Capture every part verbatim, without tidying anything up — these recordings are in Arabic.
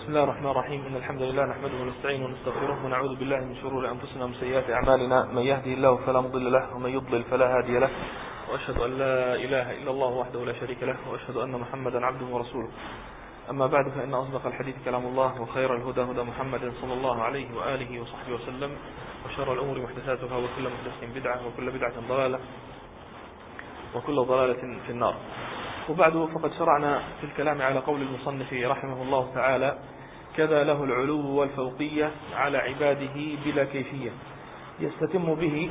بسم الله الرحمن الرحيم. إن الحمد لله نحمده ونستعينه ونستغفره ونعوذ بالله من شرور أنفسنا ومن سيئات أعمالنا. من يهدي الله فلا مضل له ومن يضلل فلا هادي له، وأشهد أن لا إله إلا الله وحده لا شريك له، وأشهد أن محمدا عبده ورسوله. أما بعد، فإن أصدق الحديث كلام الله، وخير الهدى هدى محمد صلى الله عليه وآله وصحبه وسلم، وشر الأمور محدثاتها، وكل محدثة بدعة، وكل بدعة ضلالة، وكل ضلالة في النار. وبعد، فقد شرعنا في الكلام على قول المصنف رحمه الله تعالى: كذا له العلو والفوقية على عباده بلا كيفية. يستتم به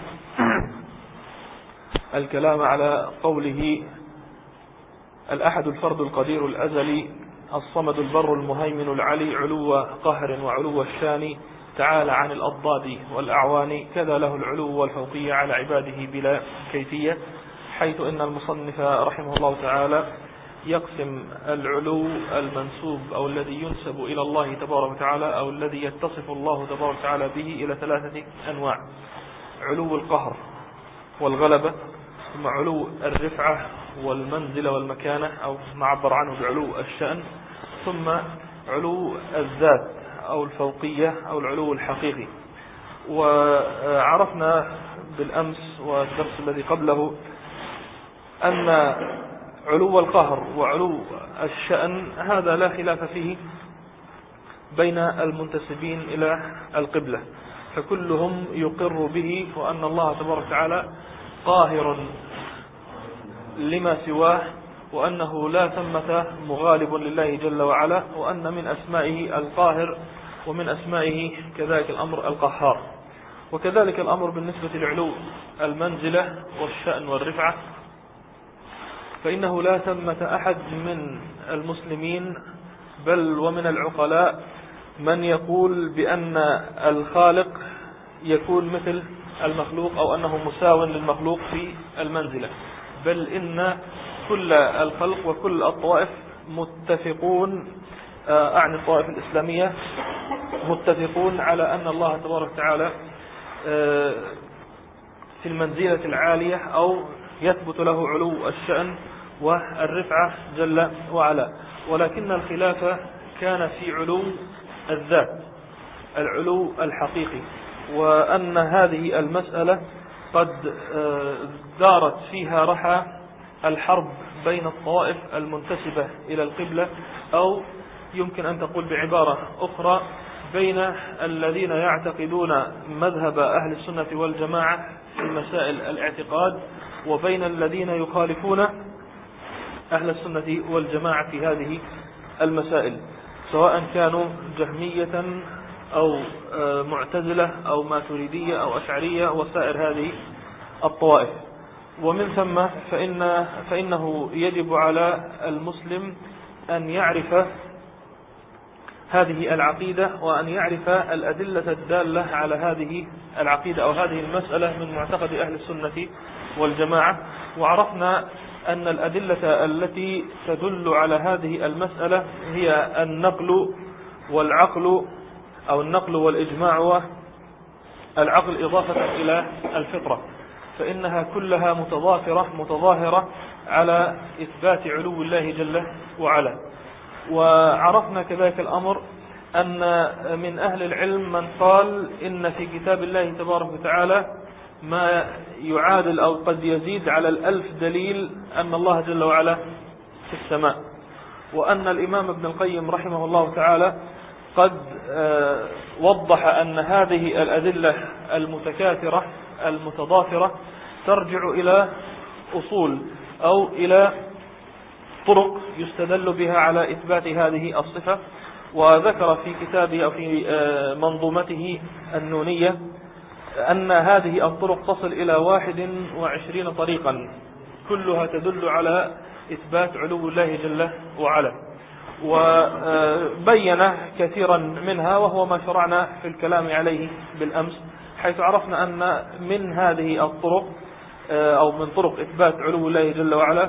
الكلام على قوله: الأحد الفرد القدير الأزلي الصمد البر المهيمن العلي، علو قهر وعلو الشان، تعالى عن الأضداد والأعوان. كذا له العلو والفوقية على عباده بلا كيفية، حيث إن المصنف رحمه الله تعالى يقسم العلو المنسوب أو الذي ينسب إلى الله تبارك وتعالى، أو الذي يتصف الله تبارك وتعالى به، إلى ثلاثة أنواع: علو القهر والغلبة، ثم علو الرفعة والمنزلة والمكانة، أو ما عبر عنه بعلو الشأن، ثم علو الذات أو الفوقية أو العلو الحقيقي. وعرفنا بالأمس والدرس الذي قبله أن علو القهر وعلو الشأن هذا لا خلاف فيه بين المنتسبين إلى القبلة، فكلهم يقر به، وأن الله تبارك وتعالى قاهر لما سواه، وأنه لا ثمة مغالب لله جل وعلا، وأن من أسمائه القاهر، ومن أسمائه كذلك الأمر القهار. وكذلك الأمر بالنسبة لعلو المنزلة والشأن والرفعة، فإنه لا ثمة أحد من المسلمين بل ومن العقلاء من يقول بأن الخالق يكون مثل المخلوق، أو أنه مساو للمخلوق في المنزلة، بل إن كل الخلق وكل الطوائف متفقون، أعني الطوائف الإسلامية، متفقون على أن الله تبارك وتعالى في المنزلة العالية، أو يثبت له علو الشأن والرفعة جل وعلا. ولكن الخلاف كان في علو الذات، العلو الحقيقي، وأن هذه المسألة قد دارت فيها رحى الحرب بين الطوائف المنتسبة إلى القبلة، أو يمكن أن تقول بعبارة أخرى بين الذين يعتقدون مذهب أهل السنة والجماعة في مسائل الاعتقاد، وبين الذين يخالفون أهل السنة والجماعة في هذه المسائل، سواء كانوا جهمية أو معتزلة أو ماتريدية أو أشعرية وسائر هذه الطوائف. ومن ثم فإن فإنه يجب على المسلم أن يعرف هذه العقيدة، وأن يعرف الأدلة الدالة على هذه العقيدة أو هذه المسألة من معتقد أهل السنة والجماعة. وعرفنا أن الأدلة التي تدل على هذه المسألة هي النقل والعقل، أو النقل والإجماع والعقل إضافة إلى الفطرة، فإنها كلها متضافرة متظاهرة على إثبات علو الله جل وعلا. وعرفنا كذلك الأمر أن من أهل العلم من قال إن في كتاب الله تبارك وتعالى ما يعادل أو قد يزيد على الألف دليل أن الله جل وعلا في السماء، وأن الإمام ابن القيم رحمه الله تعالى قد وضح أن هذه الأدلة المتكاثرة المتضافرة ترجع إلى أصول أو إلى طرق يستدل بها على إثبات هذه الصفة. وذكر في كتابه أو في منظومته النونية أن هذه الطرق تصل إلى واحد وعشرين طريقا، كلها تدل على إثبات علو الله جل وعلا، وبين كثيرا منها، وهو ما شرعنا في الكلام عليه بالأمس، حيث عرفنا أن من هذه الطرق أو من طرق إثبات علو الله جل وعلا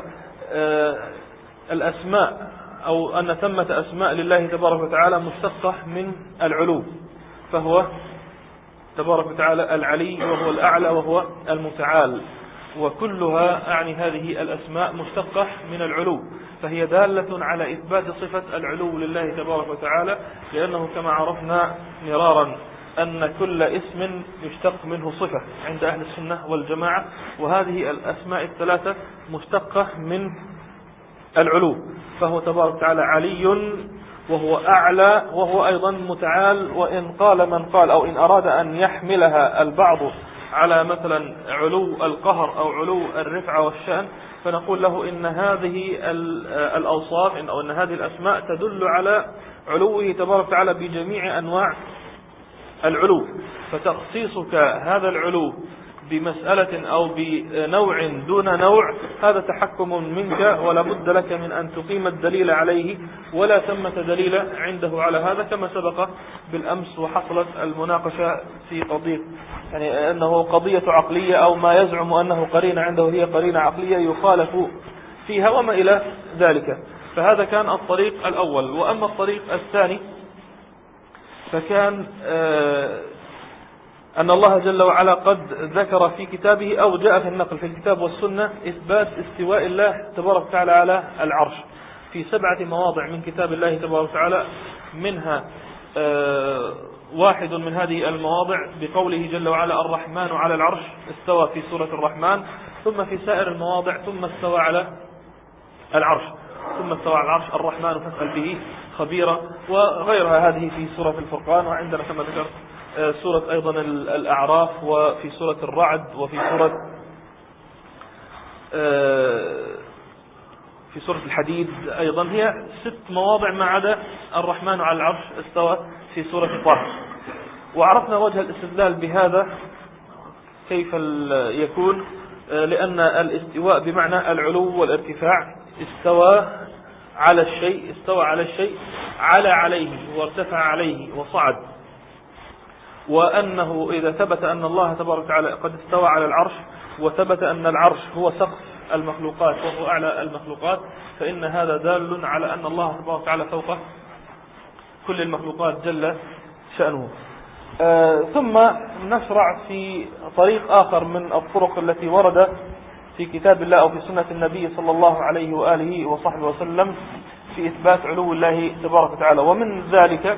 الأسماء، أو أن ثمة أسماء لله تبارك وتعالى مشتقة من العلو، فهو تبارك وتعالى العلي، وهو الأعلى، وهو المتعال. وكلها أعني هذه الأسماء مشتقة من العلو، فهي دالة على إثبات صفة العلو لله تبارك وتعالى، لأنه كما عرفنا مرارا أن كل اسم يشتق منه صفة عند أهل السنة والجماعة، وهذه الأسماء الثلاثة مشتقة من العلو، فهو تبارك وتعالى علي وهو أعلى وهو أيضا متعال. وإن قال من قال أو إن أراد أن يحملها البعض على مثلا علو القهر أو علو الرفعة والشأن، فنقول له إن هذه الأوصاف أو إن هذه الأسماء تدل على علوه تبارك وتعالى بجميع أنواع العلو، فتخصيصك هذا العلو بمسألة أو بنوع دون نوع هذا تحكم منك، ولا بد لك من أن تقيم الدليل عليه، ولا ثمة دليل عنده على هذا، كما سبق بالأمس وحصلت المناقشة في قضية يعني أنه قضية عقلية أو ما يزعم أنه قرينة عنده هي قرينة عقلية يخالف فيها وما إلى ذلك. فهذا كان الطريق الأول. وأما الطريق الثاني فكان آه أن الله جل وعلا قد ذكر في كتابه أو جاء في النقل في الكتاب والسنة إثبات استواء الله تبارك وتعالى على العرش في سبعة مواضع من كتاب الله تبارك وتعالى، منها آه واحد من هذه المواضع بقوله جل وعلا الرحمن على العرش استوى في سورة الرحمن، ثم في سائر المواضع ثم استوى على العرش ثم استوى على العرش الرحمن فاسأل به خبيرا وغيرها، هذه في سورة الفرقان، وعندنا كما ذكرت سورة أيضا الأعراف، وفي سورة الرعد، وفي سورة في سورة الحديد أيضا. هي ست مواضع ما عدا الرحمن على العرش استوى في سورة طه. وعرفنا وجه الاستدلال بهذا كيف يكون، لأن الاستواء بمعنى العلو والارتفاع، استوى على الشيء استوى على الشيء على عليه وارتفع عليه وصعد، وأنه إذا ثبت أن الله تبارك وتعالى قد استوى على العرش وثبت أن العرش هو سقف المخلوقات وهو أعلى المخلوقات، فإن هذا دال على أن الله تبارك وتعالى فوق كل المخلوقات جل شأنه. آه ثم نشرع في طريق آخر من الطرق التي ورد في كتاب الله أو في سنة النبي صلى الله عليه وآله وصحبه وسلم في إثبات علو الله تبارك وتعالى، ومن ذلك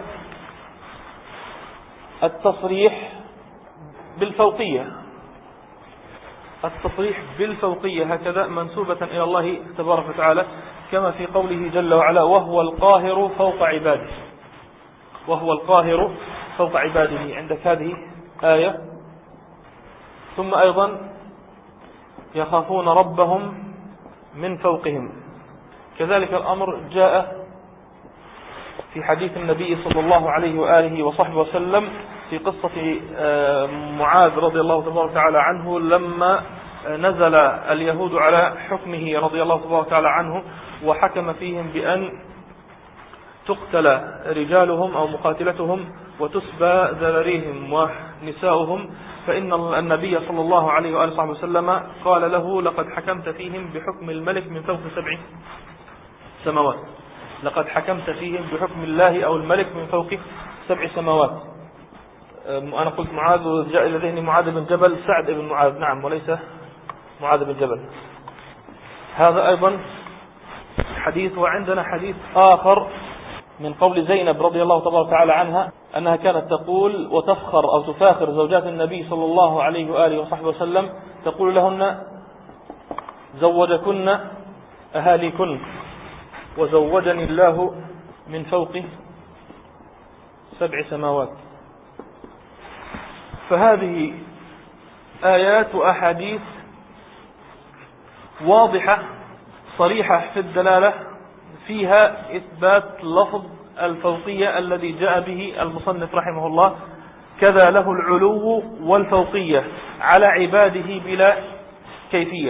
التصريح بالفوقية التصريح بالفوقية هكذا منسوبة إلى الله تبارك وتعالى، كما في قوله جل وعلا وهو القاهر فوق عباده وهو القاهر فوق عباده. عندك هذه آية. ثم أيضا يخافون ربهم من فوقهم، كذلك الأمر جاء في حديث النبي صلى الله عليه وآله وصحبه وسلم في قصة معاذ رضي الله تبارك وتعالى عنه لما نزل اليهود على حكمه رضي الله تبارك وتعالى عنه، وحكم فيهم بأن تقتل رجالهم أو مقاتلتهم وتسبى ذراريهم ونساؤهم، فإن النبي صلى الله عليه وآله وصحبه وسلم قال له لقد حكمت فيهم بحكم الملك من فوق سبع سماوات لقد حكمت فيهم بحكم الله أو الملك من فوق سبع سماوات. أنا قلت معاذ وجاء إلى ذهني معاذ بن جبل، سعد بن معاذ نعم، وليس معاذ بن جبل. هذا أيضا حديث. وعندنا حديث آخر من قول زينب رضي الله تبارك وتعالى عنها أنها كانت تقول وتفخر أو تفاخر زوجات النبي صلى الله عليه وآله وصحبه وسلم، تقول لهن زوجكن أهاليكن وزوجني الله من فوق سبع سماوات. فهذه آيات وأحاديث واضحة صريحة في الدلالة، فيها إثبات لفظ الفوقية الذي جاء به المصنف رحمه الله، كذا له العلو والفوقية على عباده بلا كيفية.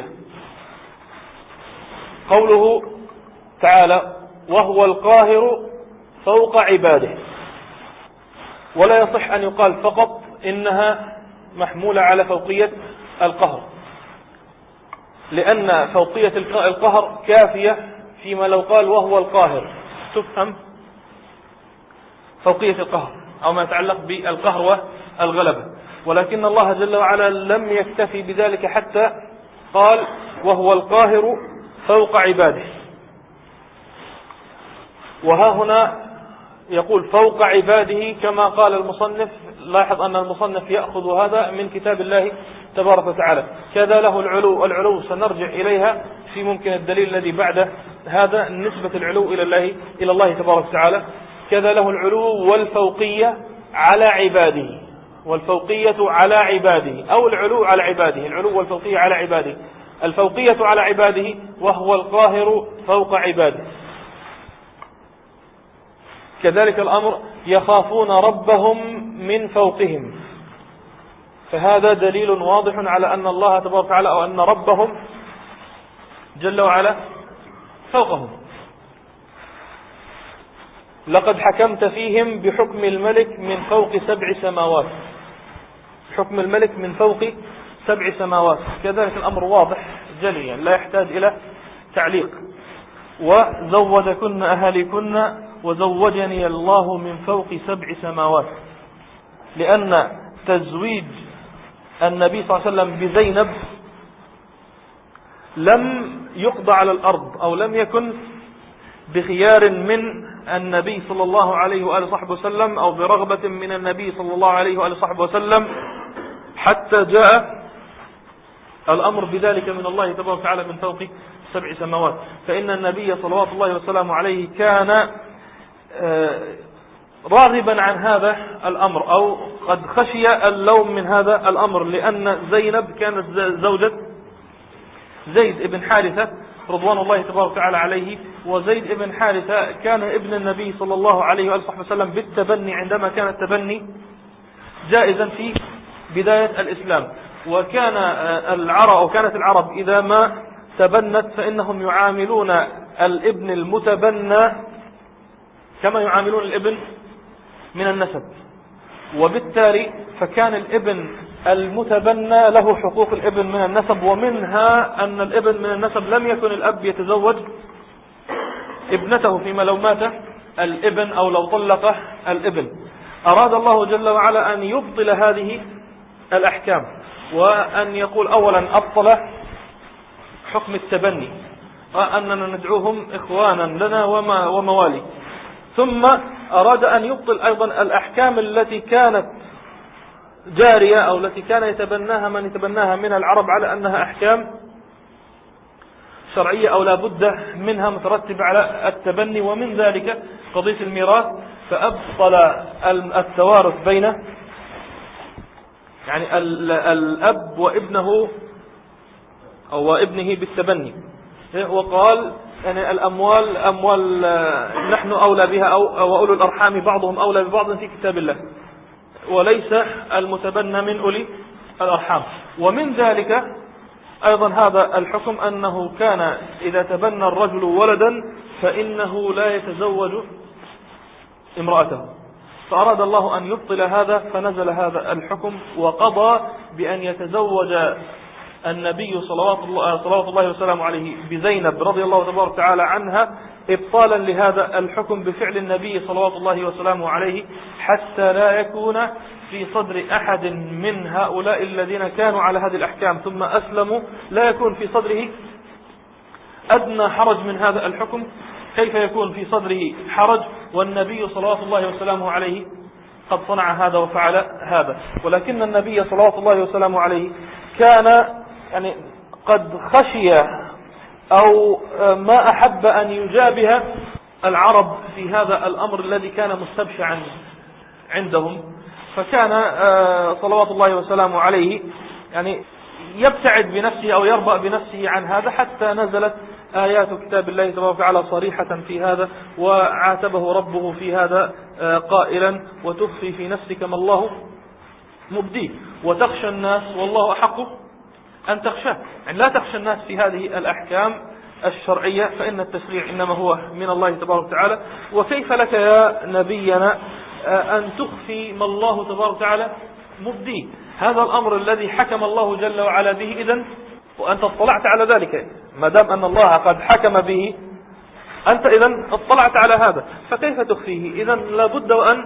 قوله تعالى وهو القاهر فوق عباده، ولا يصح أن يقال فقط إنها محمولة على فوقية القهر، لأن فوقية القهر كافية فيما لو قال وهو القاهر تفهم فوقية القهر أو ما يتعلق بالقهر والغلبة، ولكن الله جل وعلا لم يكتفي بذلك حتى قال وهو القاهر فوق عباده. وها هنا يقول فوق عباده كما قال المصنف. لاحظ أن المصنف يأخذ هذا من كتاب الله تبارك وتعالى. كذا له العلو. العلو سنرجع إليها في ممكن الدليل الذي بعد هذا نسبة العلو إلى الله إلى الله تبارك وتعالى. كذا له العلو والفوقية على عباده، والفوقية على عباده، أو العلو على عباده، العلو والفوقية على عباده. الفوقية على عباده وهو القاهر فوق عباده. كذلك الأمر يخافون ربهم من فوقهم، فهذا دليل واضح على أن الله تبارك وتعالى أو أن ربهم جل وعلا فوقهم. لقد حكمت فيهم بحكم الملك من فوق سبع سماوات، حكم الملك من فوق سبع سماوات. كذلك الأمر واضح جليا لا يحتاج إلى تعليق. وزوجكن أهلكن وزوجني الله من فوق سبع سماوات، لأن تزويج النبي صلى الله عليه وسلم بزينب لم يقضى على الأرض، أو لم يكن بخيار من النبي صلى الله عليه وآله وصحبه وسلم، أو برغبة من النبي صلى الله عليه وآله وصحبه وسلم، حتى جاء الأمر بذلك من الله تبارك وتعالى من فوق سبع سماوات. فإن النبي صلوات الله وسلامه عليه كان راغبا عن هذا الأمر، أو قد خشي اللوم من هذا الأمر، لأن زينب كانت زوجة زيد ابن حارثة رضوان الله تبارك وتعالى عليه. وزيد ابن حارثة كان ابن النبي صلى الله عليه وآله وسلم بالتبني عندما كان التبني جائزا في بداية الإسلام. وكان العرب أو كانت العرب إذا ما تبنت فإنهم يعاملون الابن المتبنى كما يعاملون الابن من النسب، وبالتالي فكان الابن المتبنى له حقوق الابن من النسب، ومنها أن الابن من النسب لم يكن الأب يتزوج ابنته فيما لو مات الابن أو لو طلق الابن. أراد الله جل وعلا أن يبطل هذه الأحكام، وأن يقول أولا أبطل حكم التبني، وأننا ندعوهم إخوانا لنا وموالي. ثم أراد أن يبطل أيضا الأحكام التي كانت جارية أو التي كان يتبناها من يتبناها من العرب على أنها أحكام شرعية أو لا بد منها مترتب على التبني، ومن ذلك قضية الميراث. فأبطل التوارث بين يعني الأب وابنه أو ابنه بالتبني، وقال يعني الأموال أموال نحن أولى بها أو أولو الأرحام بعضهم أولى ببعض في كتاب الله، وليس المتبنى من أولي الأرحام. ومن ذلك أيضا هذا الحكم أنه كان إذا تبنى الرجل ولدا فإنه لا يتزوج امرأته، فأراد الله أن يبطل هذا فنزل هذا الحكم، وقضى بأن يتزوج النبي صلوات الله, صلوات الله وسلامه عليه بزينب رضي الله تبارك وتعالى عنها إبطالا لهذا الحكم بفعل النبي صلوات الله وسلامه عليه، حتى لا يكون في صدر أحد من هؤلاء الذين كانوا على هذه الأحكام ثم أسلموا لا يكون في صدره أدنى حرج من هذا الحكم. كيف يكون في صدره حرج والنبي صلوات الله وسلامه عليه قد صنع هذا وفعل هذا؟ ولكن النبي صلوات الله وسلامه عليه كان يعني قد خشي أو ما أحب أن يجابه العرب في هذا الأمر الذي كان مستبشعا عندهم، فكان صلوات الله وسلامه عليه يعني يبتعد بنفسه أو يربأ بنفسه عن هذا، حتى نزلت آيات كتاب الله تبارك وتعالى صريحة في هذا، وعاتبه ربه في هذا قائلا وتخفي في نفسك ما الله مبديه وتخشى الناس والله أحق أن تخشاه. يعني لا تخشى الناس في هذه الأحكام الشرعية، فإن التشريع إنما هو من الله تبارك وتعالى. وكيف لك يا نبينا أن تخفي ما الله تبارك وتعالى مبديه؟ هذا الأمر الذي حكم الله جل وعلا به إذن وأنت اطلعت على ذلك، ما دام أن الله قد حكم به أنت إذن اطلعت على هذا، فكيف تخفيه؟ إذن لابد وأن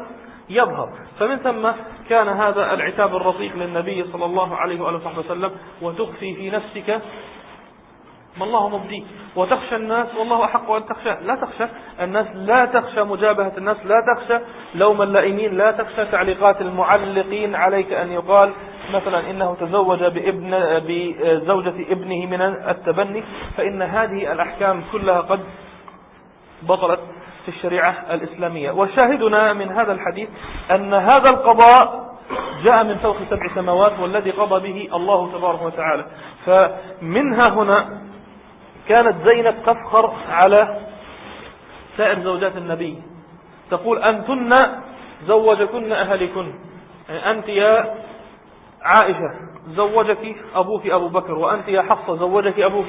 يظهر. فمن ثم كان هذا العتاب الرصيق للنبي صلى الله عليه وآله وسلم: وتخفي في نفسك ما الله مبديك وتخشى الناس والله أحق أن تخشى. لا تخشى الناس، لا تخشى مجابهة الناس، لا تخشى لوم اللائمين، لا تخشى تعليقات المعلقين عليك أن يقال مثلا إنه تزوج بابن بزوجة ابنه من التبني، فإن هذه الأحكام كلها قد بطلت في الشريعة الإسلامية. وشاهدنا من هذا الحديث أن هذا القضاء جاء من فوق سبع سماوات، والذي قضى به الله تبارك وتعالى. فمنها هنا كانت زينب تفخر على سائر زوجات النبي، تقول: أنتن زوجكن أهلكن، يعني أنت يا عائشة زوجك أبوك أبو بكر، وأنت يا حفصة زوجك أبوك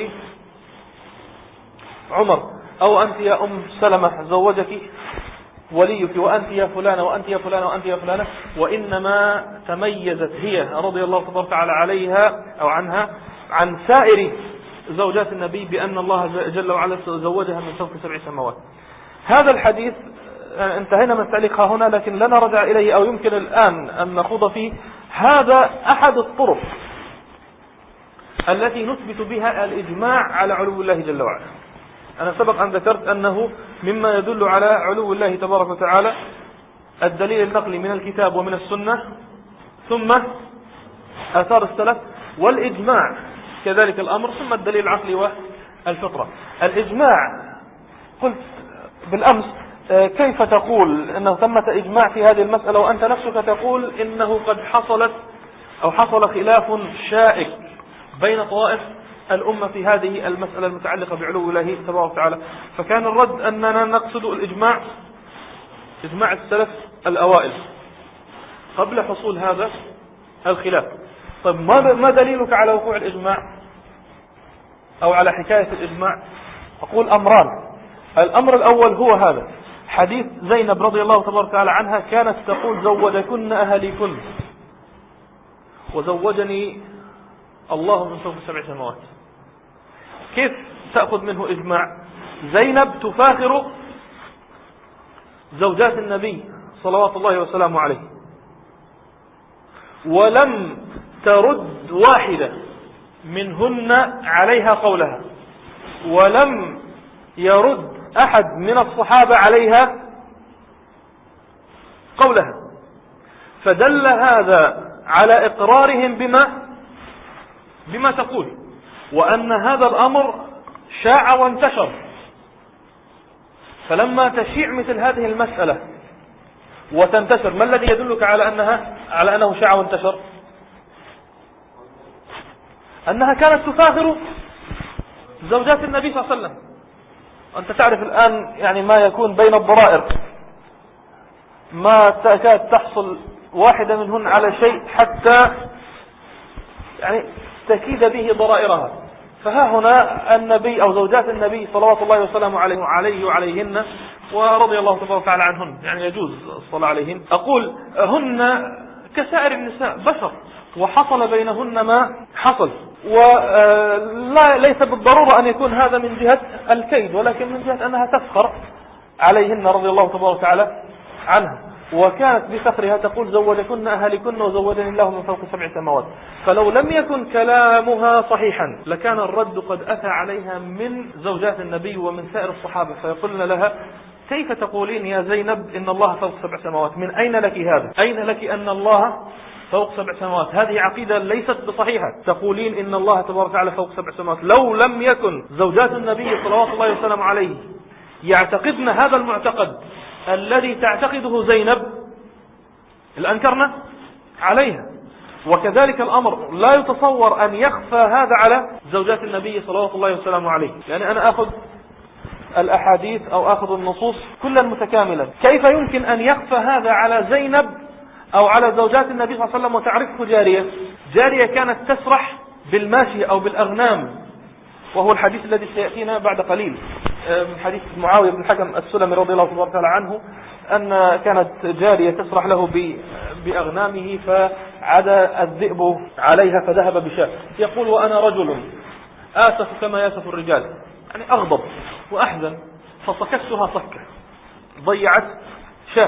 عمر، أو أنت يا أم سلمة زوجك وليك، وأنت يا فلانة وأنت يا فلانة وأنت يا فلانة. وإنما تميزت هي رضي الله تبارك وتعالى عليها أو عنها عن سائر زوجات النبي بأن الله جل وعلا زوجها من فوق سبع سماوات. هذا الحديث انتهينا من تعليقها هنا، لكن لا نرجع إليه أو يمكن الآن أن نخوض فيه. هذا أحد الطرق التي نثبت بها الإجماع على علو الله جل وعلا. أنا سبق أن ذكرت أنه مما يدل على علو الله تبارك وتعالى الدليل النقلي من الكتاب ومن السنة، ثم آثار السلف، والإجماع كذلك الأمر، ثم الدليل العقلي والفطرة. الإجماع قلت بالأمس: كيف تقول أنه ثمة إجماع في هذه المسألة وأنت نفسك تقول إنه قد حصلت أو حصل خلاف شائك بين طوائف الأمة في هذه المسألة المتعلقة بعلو الله تبارك وتعالى؟ فكان الرد أننا نقصد الإجماع إجماع السلف الأوائل قبل حصول هذا الخلاف. طيب ما دليلك على وقوع الإجماع أو على حكاية الإجماع؟ أقول أمران. الأمر الأول هو هذا حديث زينب رضي الله تبارك وتعالى عنها، كانت تقول: زوجكن أهليكن وزوجني الله من فوق سبع سماوات. كيف تأخذ منه إجماع؟ زينب تفاخر زوجات النبي صلوات الله وسلامه عليه، ولم ترد واحدة منهن عليها قولها، ولم يرد أحد من الصحابة عليها قولها. فدل هذا على إقرارهم بما بما تقول، وأن هذا الأمر شاع وانتشر. فلما تشيع مثل هذه المسألة وتنتشر، ما الذي يدلك على أنها على أنه شاع وانتشر؟ أنها كانت تفاخر زوجات النبي صلى الله عليه وسلم. أنت تعرف الآن يعني ما يكون بين الضرائر، ما تكاد تحصل واحدة منهن على شيء حتى يعني تكيد به ضرائرها. فها هنا النبي أو زوجات النبي صلوات الله وسلامه عليه وعليه وعليهن ورضي الله تبارك وتعالى عنهن، يعني يجوز الصلاة عليهن. أقول هن كسائر النساء بشر، وحصل بينهن ما حصل، ولا ليس بالضرورة أن يكون هذا من جهة الكيد، ولكن من جهة أنها تفخر عليهن رضي الله تبارك وتعالى عنها. وكانت بفخرها تقول: زوجكن أهلكن وزوجني الله من فوق سبع سماوات. فلو لم يكن كلامها صحيحا لكان الرد قد أتى عليها من زوجات النبي ومن سائر الصحابة، فيقولن لها: كيف تقولين يا زينب إن الله فوق سبع سماوات؟ من أين لك هذا؟ أين لك أن الله فوق سبع سماوات؟ هذه عقيدة ليست بصحيحة، تقولين إن الله تبارك وتعالى فوق سبع سماوات. لو لم يكن زوجات النبي صلوات الله وسلم عليه يعتقدن هذا المعتقد الذي تعتقده زينب لأنكرنا عليها. وكذلك الأمر لا يتصور أن يخفى هذا على زوجات النبي صلوات الله وسلامه عليه. يعني أنا أخذ الأحاديث أو أخذ النصوص كلا متكاملا، كيف يمكن أن يخفى هذا على زينب أو على زوجات النبي صلى الله عليه وسلم وتعرفه جارية جارية كانت تسرح بالماشية أو بالأغنام، وهو الحديث الذي سيأتينا بعد قليل من حديث معاوية بن الحكم السلمي رضي الله تبارك وتعالى عنه، أن كانت جارية تسرح له بأغنامه فعدا الذئب عليها فذهب بشاة. يقول: وأنا رجل آسف كما ياسف الرجال، يعني أغضب وأحزن، فصكتها صكة ضيعت شاة.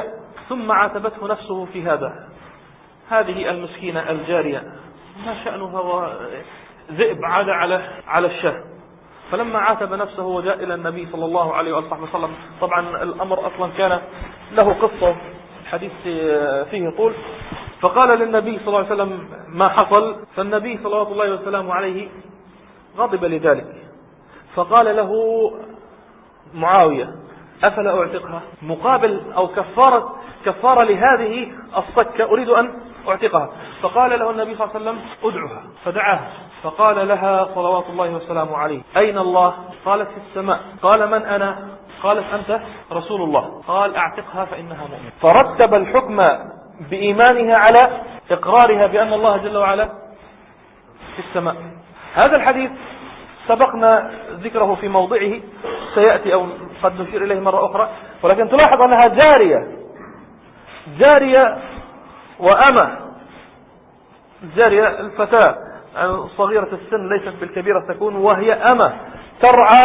ثم عاتبته نفسه في هذا. هذه المسكينة الجارية ما شأنها؟ ذئب عاد على على الشاه. فلما عاتب نفسه وجاء إلى النبي صلى الله عليه وسلم، طبعا الأمر أصلا كان له قصة، الحديث فيه طول، فقال للنبي صلى الله عليه وسلم ما حصل، فالنبي صلى الله عليه وسلم عليه غضب لذلك، فقال له معاوية أفلا أعتقها مقابل أو كفارة كفارة لهذه الصكة، أريد أن أعتقها. فقال له النبي صلى الله عليه وسلم ادعها، فدعاها، فقال لها صلوات الله وسلامه عليه أين الله؟ قالت في السماء. قال من أنا؟ قالت أنت رسول الله. قال أعتقها فإنها مؤمنة. فرتب الحكم بإيمانها على إقرارها بأن الله جل وعلا في السماء. هذا الحديث سبقنا ذكره في موضعه، سيأتي أو قد نشير إليه مرة أخرى، ولكن تلاحظ أنها جارية جارية وأمة. الجارية الفتاة صغيرة السن ليست بالكبيرة تكون، وهي أمة ترعى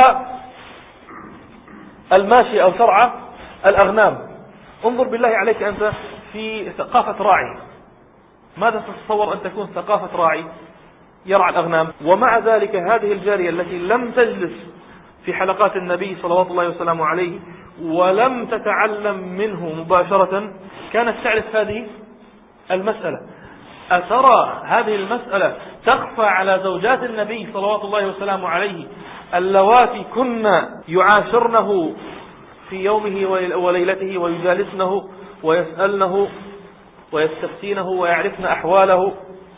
الماشي أو ترعى الأغنام. انظر بالله عليك أنت في ثقافة راعي، ماذا تتصور أن تكون ثقافة راعي يرعى الأغنام؟ ومع ذلك هذه الجارية التي لم تجلس في حلقات النبي صلوات الله وسلامه عليه ولم تتعلم منه مباشرة كانت تعرف هذه المسألة. أترى هذه المسألة تخفى على زوجات النبي صلوات الله وسلامه عليه اللواتي كن يعاشرنه في يومه وليلته ويجالسنه ويسألنه ويستفتينه ويعرفن أحواله؟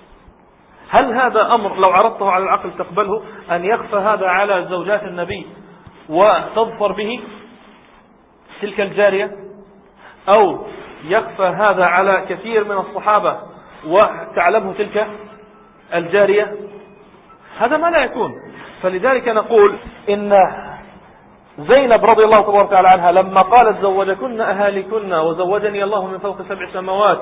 هل هذا أمر لو عرضته على العقل تقبله أن يخفى هذا على زوجات النبي وتظفر به تلك الجارية، أو يخفى هذا على كثير من الصحابة وتعلمه تلك الجارية؟ هذا ما لا يكون. فلذلك نقول إن زينب رضي الله تبارك وتعالى عنها لما قالت زوجكن أهاليكن وزوجني الله من فوق سبع سماوات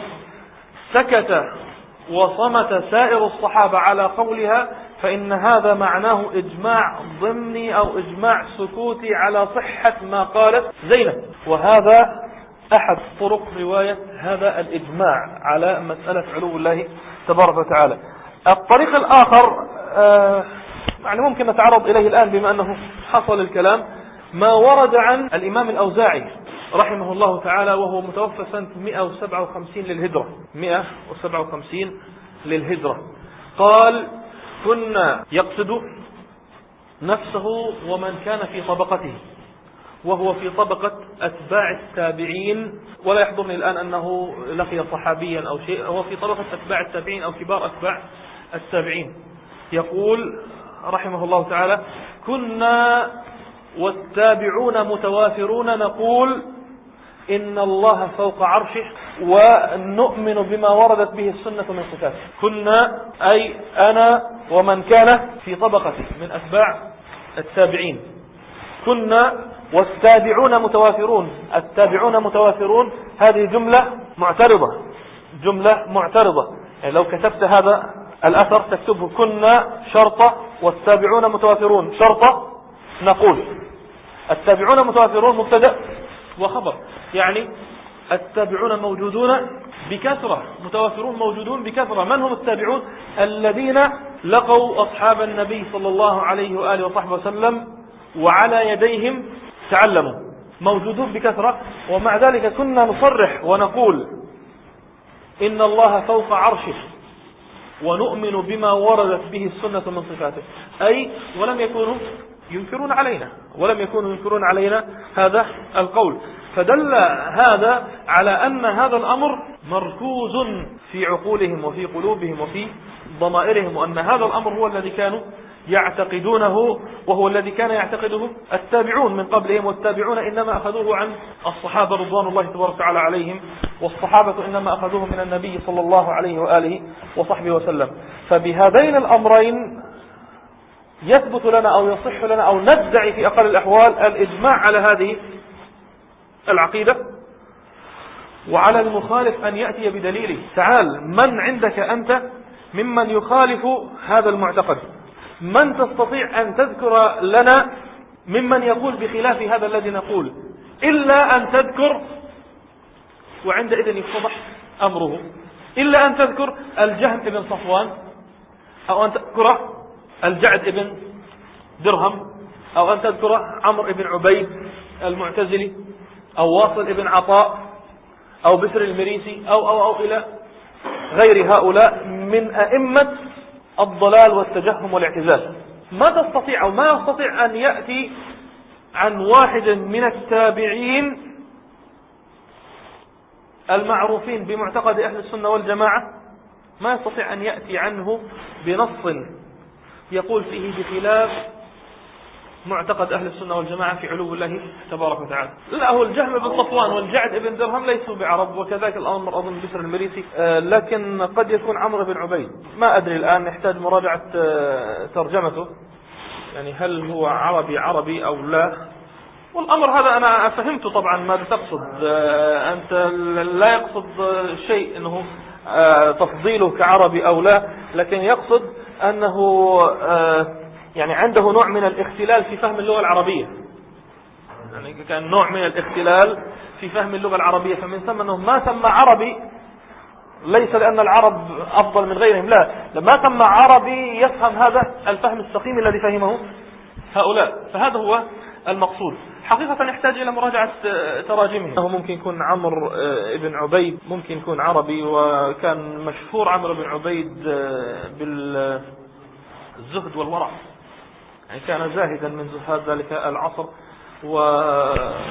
وسكت وصمت سائر الصحابة على قولها، فإن هذا معناه إجماع ضمني أو إجماع سكوتي على صحة ما قالت زينب. وهذا أحد طرق رواية هذا الإجماع على مسألة علو الله تبارك وتعالى. الطريق الآخر آه يعني ممكن نتعرض إليه الآن بما أنه حصل الكلام، ما ورد عن الإمام الأوزاعي رحمه الله تعالى وهو متوفى سنة مئة وسبعة وخمسين للهجرة مئة وسبعة وخمسين للهجرة قال كنا يقصد نفسه ومن كان في طبقته، وهو في طبقة أتباع التابعين، ولا يحضرني الآن أنه لقي صحابيا أو شيء، هو في طبقة أتباع التابعين أو كبار أتباع التابعين. يقول رحمه الله تعالى كنا والتابعون متوافرون نقول إن الله فوق عرشه ونؤمن بما وردت به السنة من صفاته. كنا أي أنا ومن كان في طبقته من أتباع التابعين. كنا والتابعون متوافرون، التابعون متوافرون هذه جملة معترضة، جملة معترضة. يعني لو كتبت هذا الأثر تكتبه كنا شرطة والتابعون متوافرون شرطة نقول. التابعون متوافرون مبتدأ وخبر، يعني التابعون موجودون بكثرة، متوافرون موجودون بكثرة. من هم التابعون؟ الذين لقوا أصحاب النبي صلى الله عليه وآله وصحبه وسلم وعلى يديهم تعلموا، موجودون بكثرة. ومع ذلك كنا نصرح ونقول إن الله فوق عرشه ونؤمن بما وردت به السنة من صفاته، أي ولم يكونوا ينكرون علينا ولم يكونوا ينكرون علينا هذا القول. فدل هذا على أن هذا الأمر مركوز في عقولهم وفي قلوبهم وفي ضمائرهم، وأن هذا الأمر هو الذي كانوا يعتقدونه وهو الذي كان يعتقده التابعون من قبلهم. والتابعون إنما أخذوه عن الصحابة رضوان الله تبارك وتعالى عليهم، والصحابة إنما أخذوه من النبي صلى الله عليه وآله وصحبه وسلم. فبهذين الأمرين يثبت لنا أو يصح لنا أو ندعي في أقل الأحوال الإجماع على هذه العقيدة، وعلى المخالف أن يأتي بدليله. تعال، من عندك أنت ممن يخالف هذا المعتقد؟ من تستطيع أن تذكر لنا ممن يقول بخلاف هذا الذي نقول، إلا أن تذكر وعندئذ يتضح أمره، إلا أن تذكر الجهم ابن صفوان، أو أن تذكر الجعد ابن درهم، أو أن تذكر عمرو ابن عبيد المعتزلي، أو واصل ابن عطاء، أو بسر المريسي، أو, أو, أو إلى غير هؤلاء من أئمة الضلال والتجهم والاعتزال. ما تستطيع أو ما يستطيع أن يأتي عن واحد من التابعين المعروفين بمعتقد أهل السنة والجماعة، ما يستطيع أن يأتي عنه بنص يقول فيه بخلاف معتقد أهل السنة والجماعة في علو الله تبارك وتعالى. لا، هو الجهم بن صفوان والجعد بن درهم ليسوا بعرب، وكذلك الأمر أظن بسر المريسي، لكن قد يكون عمرو بن عبيد، ما أدري الآن، نحتاج مراجعة ترجمته، يعني هل هو عربي عربي أو لا. والأمر هذا أنا فهمته طبعا ماذا تقصد أنت، لا يقصد شيء أنه تفضيله كعربي أو لا، لكن يقصد أنه يعني عنده نوع من الاختلال في فهم اللغة العربية، يعني كان نوع من الاختلال في فهم اللغة العربية، فمن ثم أنه ما سمى عربي ليس لأن العرب أفضل من غيرهم، لا، لما سمى عربي يفهم هذا الفهم السقيم الذي فهمه هؤلاء، فهذا هو المقصود. حقيقة يحتاج إلى مراجعة تراجمه. أنه ممكن يكون عمرو بن عبيد، ممكن يكون عربي، وكان مشهور عمرو بن عبيد بالزهد والورع، يعني كان زاهدا من زهاد ذلك العصر، ومدحه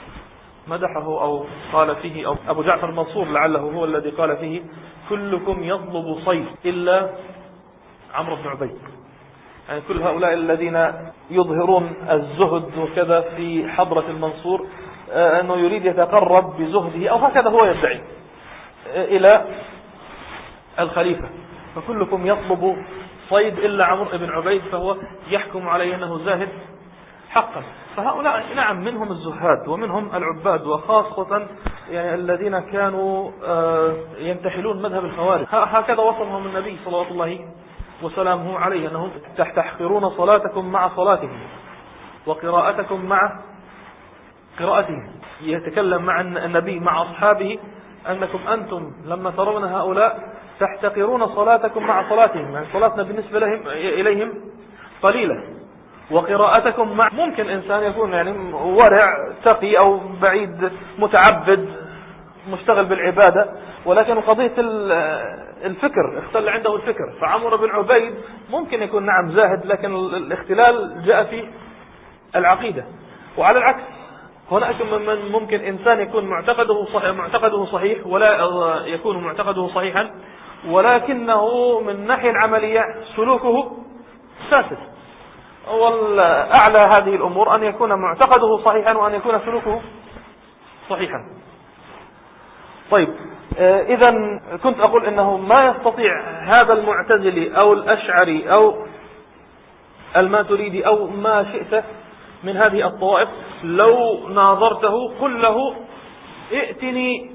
أو قال فيه أو أبو جعفر المنصور لعله هو الذي قال فيه: كلكم يطلب صيد إلا عمرو بن عبيد. يعني كل هؤلاء الذين يظهرون الزهد وكذا في حضرة المنصور أنه يريد يتقرب بزهده، أو هكذا هو يدعي، إلى الخليفة. فكلكم يطلب صيد إلا عمرو بن عبيد، فهو يحكم عليه أنه زاهد حقا. فهؤلاء نعم منهم الزهاد ومنهم العباد، وخاصة يعني الذين كانوا ينتحلون مذهب الخوارج. هكذا وصفهم النبي صلى الله عليه وسلامه عليه، أنهم تحتحقرون صلاتكم مع صلاتهم وقراءتكم مع قراءتهم. يتكلم مع النبي مع أصحابه أنكم أنتم لما ترون هؤلاء تحتقرون صلاتكم مع صلاتهم، يعني صلاتنا بالنسبة لهم إليهم قليلة، وقراءتكم مع. ممكن إنسان يكون يعني ورع تقي أو بعيد متعبد مشتغل بالعبادة، ولكن قضية الفكر اختل عنده الفكر. فعمرو بن عبيد ممكن يكون نعم زاهد، لكن الاختلال جاء في العقيدة. وعلى العكس هناك من ممكن إنسان يكون معتقده صحيح, معتقده صحيح ولا يكون معتقده صحيحا، ولكنه من ناحية العملية سلوكه فاسد. والأعلى هذه الأمور أن يكون معتقده صحيحا وأن يكون سلوكه صحيحا. طيب، إذا كنت أقول إنه ما يستطيع هذا المعتزلي أو الأشعري أو الماتريدي أو ما شئت من هذه الطوائف، لو ناظرته قل له ائتني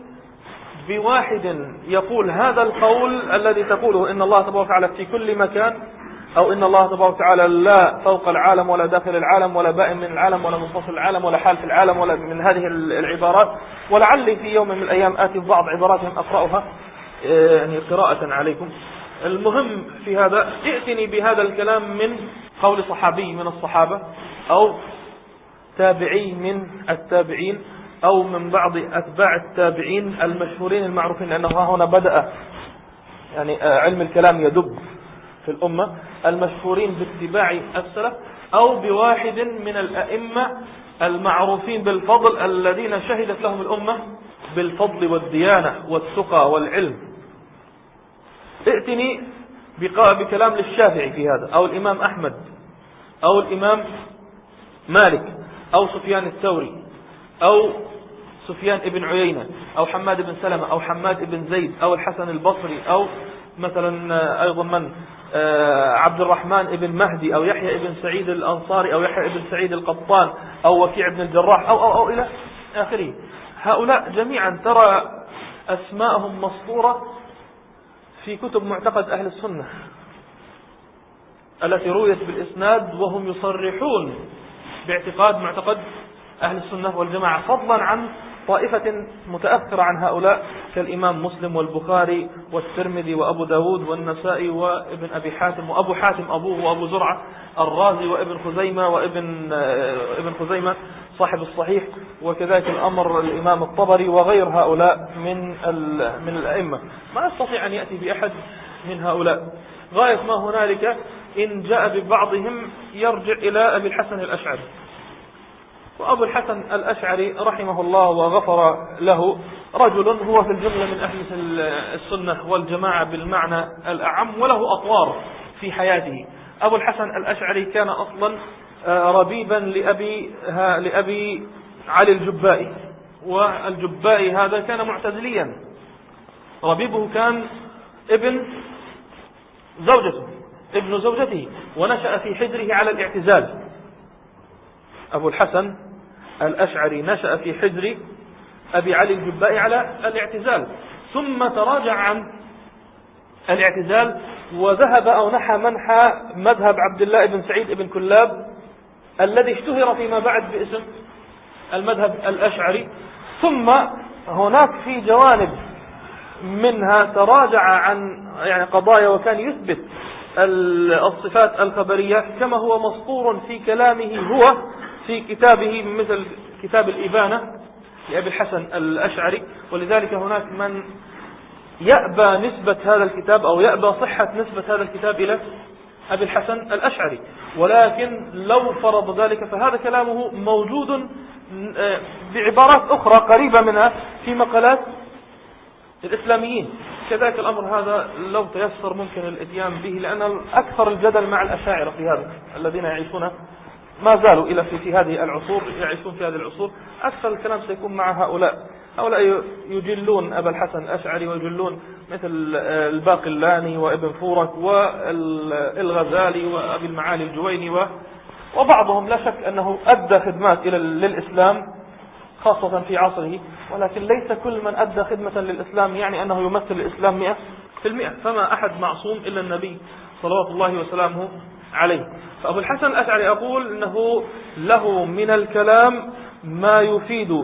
بواحد يقول هذا القول الذي تقوله إن الله تبارك وتعالى في كل مكان، أو إن الله تبارك وتعالى لا فوق العالم ولا داخل العالم ولا بائن من العالم ولا منفصل العالم ولا حال في العالم ولا من هذه العبارات. ولعلي في يوم من الأيام آتي بعض عباراتهم أقرأها يعني قراءة عليكم. المهم في هذا ائتني بهذا الكلام من قول صحابي من الصحابة، أو تابعي من التابعين، أو من بعض أتباع التابعين المشهورين المعروفين، لأنه هنا بدأ يعني علم الكلام يدب في الأمة، المشهورين باتباع السلف، أو بواحد من الأئمة المعروفين بالفضل الذين شهدت لهم الأمة بالفضل والديانة والتقى والعلم. ائتني بكلام للشافعي في هذا، أو الإمام أحمد، أو الإمام مالك، أو سفيان الثوري، أو سفيان ابن عيينة، أو حماد بن سلمة، أو حماد بن زيد، أو الحسن البصري، أو مثلا أيضا من عبد الرحمن ابن مهدي، أو يحيى ابن سعيد الأنصاري، أو يحيى ابن سعيد القطان، أو وكيع بن الجراح، أو, أو, أو إلى آخره. هؤلاء جميعا ترى أسماءهم مسطورة في كتب معتقد أهل السنة التي رويت بالإسناد، وهم يصرحون باعتقاد معتقد أهل السنة والجماعة، فضلا عن طائفة متأخرة عن هؤلاء كالإمام مسلم والبخاري والترمذي وأبو داود والنسائي وابن أبي حاتم وأبو حاتم أبوه وأبو زرعة الرازي وابن خزيمة وابن ابن خزيمة صاحب الصحيح، وكذلك الأمر الإمام الطبري وغير هؤلاء من من الأئمة. ما يستطيع أن يأتي بأحد من هؤلاء. غاية ما هنالك إن جاء ببعضهم يرجع إلى أبي الحسن الأشعري. وأبو الحسن الأشعري رحمه الله وغفر له رجل هو في الجملة من أهل السنة والجماعة بالمعنى الأعم، وله أطوار في حياته. أبو الحسن الأشعري كان أصلا ربيبا لأبي, لأبي علي الجبائي، والجبائي هذا كان معتزليا. ربيبه كان ابن زوجته ابن زوجته ونشأ في حجره على الاعتزال. أبو الحسن الأشعري نشأ في حجر أبي علي الجبائي على الاعتزال، ثم تراجع عن الاعتزال وذهب أو نحى منحى مذهب عبد الله بن سعيد بن كلاب الذي اشتهر فيما بعد باسم المذهب الأشعري. ثم هناك في جوانب منها تراجع عن يعني قضايا، وكان يثبت الصفات الخبرية كما هو مسطور في كلامه هو في كتابه مثل كتاب الإبانة لأبي الحسن الأشعري. ولذلك هناك من يأبى نسبة هذا الكتاب أو يأبى صحة نسبة هذا الكتاب إلى أبي الحسن الأشعري، ولكن لو فرض ذلك فهذا كلامه موجود بعبارات أخرى قريبة منها في مقالات الإسلاميين. كذلك الأمر هذا لو تيسر ممكن الاتيان به، لأن أكثر الجدل مع الأشاعرة في هذا الذين يعيشون ما زالوا إلى في, في هذه العصور يعيشون في هذه العصور. أكثر الكلام سيكون مع هؤلاء هؤلاء يجلون أبا الحسن الأشعري ويجلون مثل الباقلاني وابن فورك والغزالي وأبي المعالي الجويني، وبعضهم لا شك أنه أدى خدمات إلى للإسلام خاصة في عصره، ولكن ليس كل من أدى خدمة للإسلام يعني أنه يمثل الإسلام مئة في المئة. فما أحد معصوم إلا النبي صلوات الله وسلامه عليه. فأبو الحسن الأشعري أقول أنه له من الكلام ما يفيد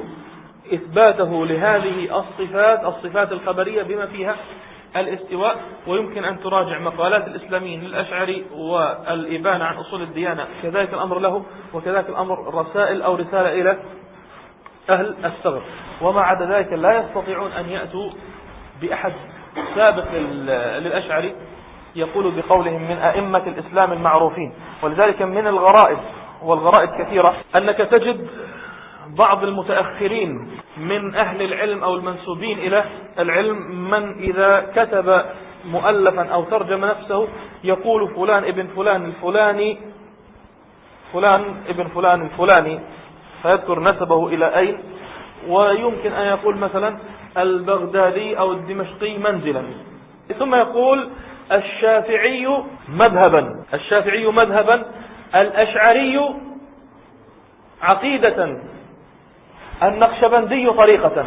إثباته لهذه الصفات الصفات الخبرية بما فيها الاستواء. ويمكن أن تراجع مقالات الإسلاميين للأشعري والإبانة عن أصول الديانة، كذلك الأمر له، وكذلك الأمر رسائل أو رسالة إلى أهل الثغر. وما عدا ذلك لا يستطيعون أن يأتوا بأحد سابق للأشعري يقول بقولهم من أئمة الإسلام المعروفين. ولذلك من الغرائب، والغرائب كثيرة، أنك تجد بعض المتأخرين من أهل العلم أو المنسوبين إلى العلم من إذا كتب مؤلفا أو ترجم نفسه يقول فلان ابن فلان الفلاني فلان ابن فلان الفلاني، فيذكر نسبه إلى أين، ويمكن أن يقول مثلا البغدادي أو الدمشقي منزلا، ثم يقول الشافعي مذهبا الشافعي مذهبا الأشعري عقيدة النقشبندي طريقة.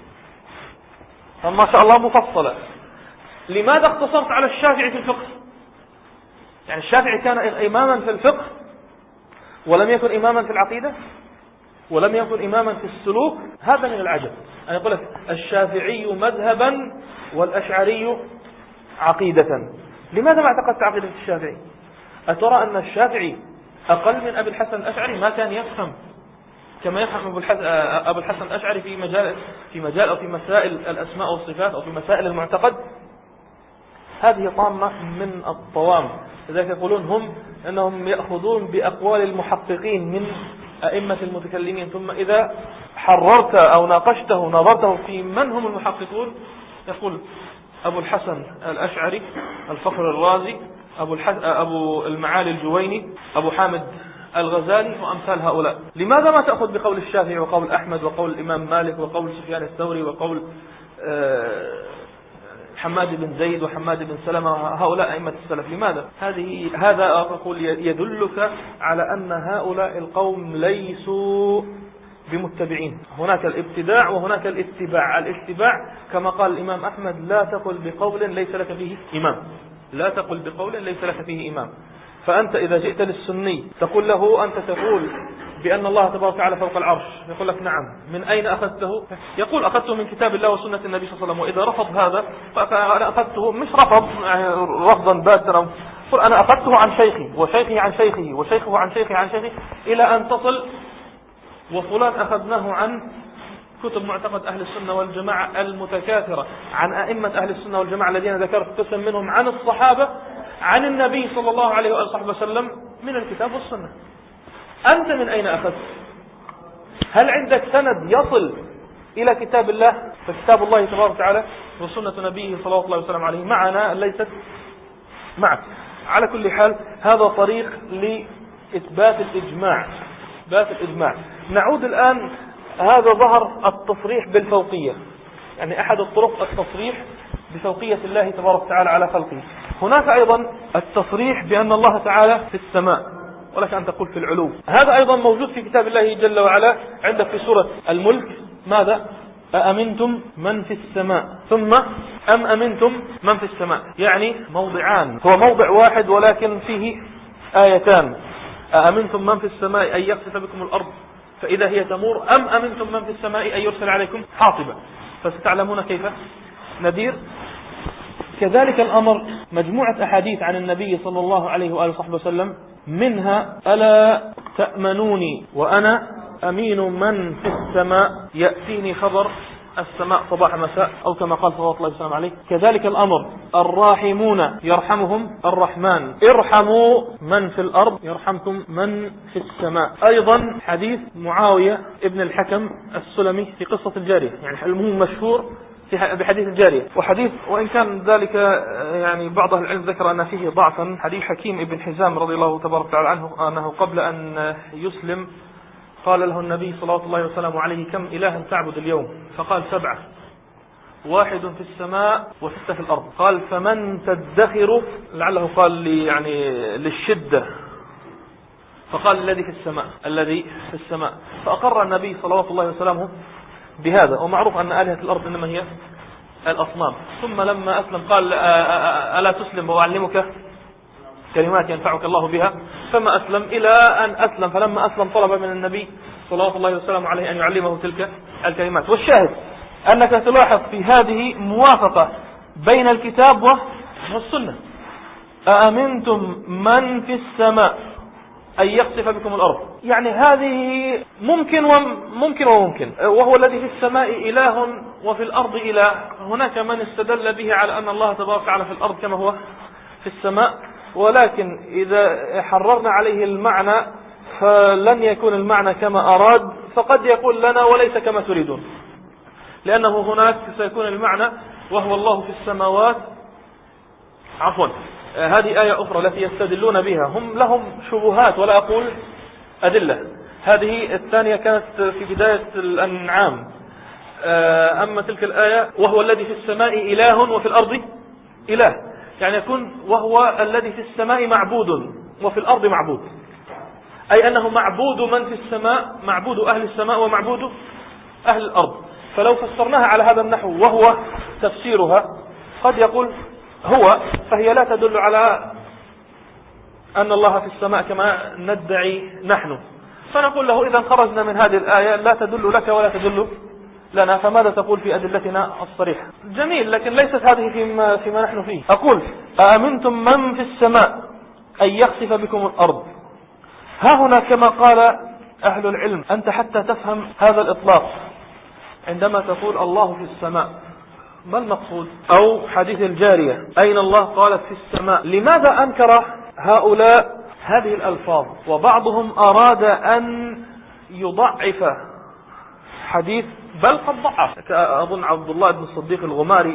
فما شاء الله مفصلة. لماذا اقتصرت على الشافعي في الفقه؟ يعني الشافعي كان إماما في الفقه ولم يكن إماما في العقيدة ولم يكن إماما في السلوك. هذا من العجب أن يقول لك الشافعي مذهبا والأشعري عقيدة. لماذا ما اعتقدت عقيدة الشافعي؟ أترى أن الشافعي أقل من أبي الحسن الأشعري؟ ما كان يفهم كما يفهم أبو الحسن الأشعري في مجال في مجال أو في مسائل الأسماء والصفات أو في مسائل المعتقد. هذه طامة من الطوام. لذلك يقولون هم أنهم يأخذون بأقوال المحققين من أئمة المتكلمين، ثم إذا حررت أو ناقشته نظرته في من هم المحققون يقول أبو الحسن الأشعري، الفخر الرازي، أبو, أبو المعالي الجويني، أبو حامد الغزالي وأمثال هؤلاء. لماذا ما تأخذ بقول الشافعي وقول أحمد وقول الإمام مالك وقول سفيان الثوري وقول حماد بن زيد وحماد بن سلمة هؤلاء أئمة السلف؟ لماذا؟ هذه هذا أقول يدلك على أن هؤلاء القوم ليسوا بمتبعين. هناك الابتداع وهناك الاتباع. الاتباع كما قال الإمام أحمد لا تقل بقول ليس لك فيه إمام لا تقل بقول ليس لك فيه إمام. فأنت إذا جئت للسني تقول له أنت تقول بأن الله تبارك وتعالى فوق العرش، يقول لك نعم، من أين أخذته؟ يقول أخذته من كتاب الله وسنة النبي صلى الله عليه وسلم. وإذا رفض هذا فأنا أخذته، مش رفض يعني رفضا باترا، قل أنا أخذته عن شيخي وشيخي عن شيخه وشيخه عن شيخي عن شيخي إلى أن تصل وفلان أخذناه عن كتب معتقد أهل السنة والجماعة المتكاثرة، عن أئمة أهل السنة والجماعة الذين ذكرت قسم منهم عن الصحابة عن النبي صلى الله عليه وآله وسلم من الكتاب والسنة. أنت من أين أخذت؟ هل عندك سند يصل إلى كتاب الله؟ فكتاب الله تبارك وتعالى وسنة نبيه صلى الله عليه وسلم عليه معنا ليست معك. على كل حال هذا طريق لإثبات الإجماع، إثبات الإجماع. نعود الآن، هذا ظهر التصريح بالفوقية، يعني أحد الطرق التصريح بفوقية الله تبارك وتعالى على خلقه. هناك أيضا التصريح بأن الله تعالى في السماء، ولك أن تقول في العلو. هذا أيضا موجود في كتاب الله جل وعلا. عندك في سورة الملك ماذا؟ أأمنتم من في السماء، ثم أم أمنتم من في السماء، يعني موضعان، هو موضع واحد ولكن فيه آيتان. أأمنتم من في السماء أن يخسف بكم الأرض فإذا هي تمور، أم أمنتم من في السماء أن يرسل عليكم حاصبا فستعلمون كيف نذير. كذلك الأمر مجموعة أحاديث عن النبي صلى الله عليه وآله وصحبه وسلم، منها ألا تأمنوني وأنا أمين من في السماء يأتيني خبر السماء صباح مساء، أو كما قال صلى الله عليه وسلم عليه. كذلك الأمر الراحمون يرحمهم الرحمن، ارحموا من في الأرض يرحمكم من في السماء. أيضا حديث معاوية ابن الحكم السلمي في قصة الجارية، يعني المهم مشهور بحديث الجارية. وحديث وإن كان ذلك يعني بعض أهل العلم ذكر أن فيه ضعفا، حديث حكيم ابن حزام رضي الله تبارك وتعالى عنه أنه قبل أن يسلم قال له النبي صلى الله عليه وسلم عليه كم إلها تعبد اليوم؟ فقال سبعة، واحد في السماء وستة في الأرض. قال فمن تدخر، لعله قال لي يعني للشدة، فقال الذي في السماء، الذي في السماء. فأقر النبي صلى الله عليه وسلم بهذا. ومعروف أن آلهة الأرض إنما هي الأصنام. ثم لما أسلم قال ألا تسلم وأعلمك كلمات ينفعك الله بها؟ فما أسلم إلى أن أسلم. فلما أسلم طلب من النبي صلى الله عليه وسلم عليه أن يعلمه تلك الكلمات. والشاهد أنك تلاحظ في هذه موافقة بين الكتاب والسنة. أأمنتم من في السماء أن يخسف بكم الأرض، يعني هذه ممكن وممكن وممكن، وهو الذي في السماء إله وفي الأرض إله. هناك من استدل به على أن الله تبارك وتعالى في الأرض كما هو في السماء، ولكن إذا حررنا عليه المعنى فلن يكون المعنى كما أراد، فقد يقول لنا وليس كما تريدون، لأنه هناك سيكون المعنى وهو الله في السماوات. عفوا، هذه آية أخرى التي يستدلون بها، هم لهم شبهات ولا أقول أدلة. هذه الثانية كانت في بداية الأنعام. أما تلك الآية وهو الذي في السماء إله وفي الأرض إله، يعني يكون وهو الذي في السماء معبود وفي الأرض معبود، أي أنه معبود من في السماء، معبود أهل السماء ومعبود أهل الأرض. فلو فسرناها على هذا النحو وهو تفسيرها، قد يقول هو، فهي لا تدل على أن الله في السماء كما ندعي نحن. فنقول له إذا خرجنا من هذه الآية لا تدل لك ولا تدل لنا، فماذا تقول في أدلتنا الصريحة؟ جميل، لكن ليست هذه فيما, فيما نحن فيه. أقول أأمنتم من في السماء أن يخسف بكم الأرض. ها هنا كما قال أهل العلم، أنت حتى تفهم هذا الإطلاق عندما تقول الله في السماء ما المقصود؟ أو حديث الجارية أين الله؟ قالت في السماء. لماذا أنكر هؤلاء هذه الألفاظ؟ وبعضهم أراد أن يضعف حديث، بل قد ضعف، أظن عبد الله بن الصديق الغماري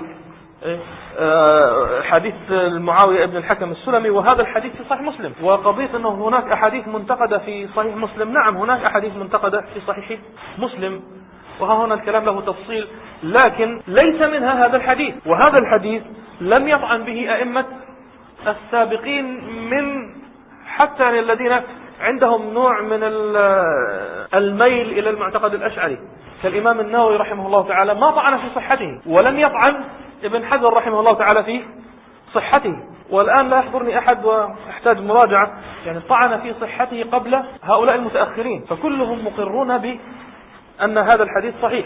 حديث المعاوية ابن الحكم السلمي، وهذا الحديث في صحيح مسلم. وقضية أنه هناك أحاديث منتقدة في صحيح مسلم، نعم هناك أحاديث منتقدة في صحيح مسلم، وها هنا الكلام له تفصيل، لكن ليس منها هذا الحديث. وهذا الحديث لم يطعن به أئمة السابقين من حتى الذين عندهم نوع من الميل إلى المعتقد الأشعري، كالإمام النووي رحمه الله تعالى ما طعن في صحته، ولم يطعن ابن حجر رحمه الله تعالى في صحته. والآن لا يحضرني أحد وأحتاج مراجعة، يعني طعن في صحته قبل هؤلاء المتأخرين، فكلهم مقرون بأن هذا الحديث صحيح.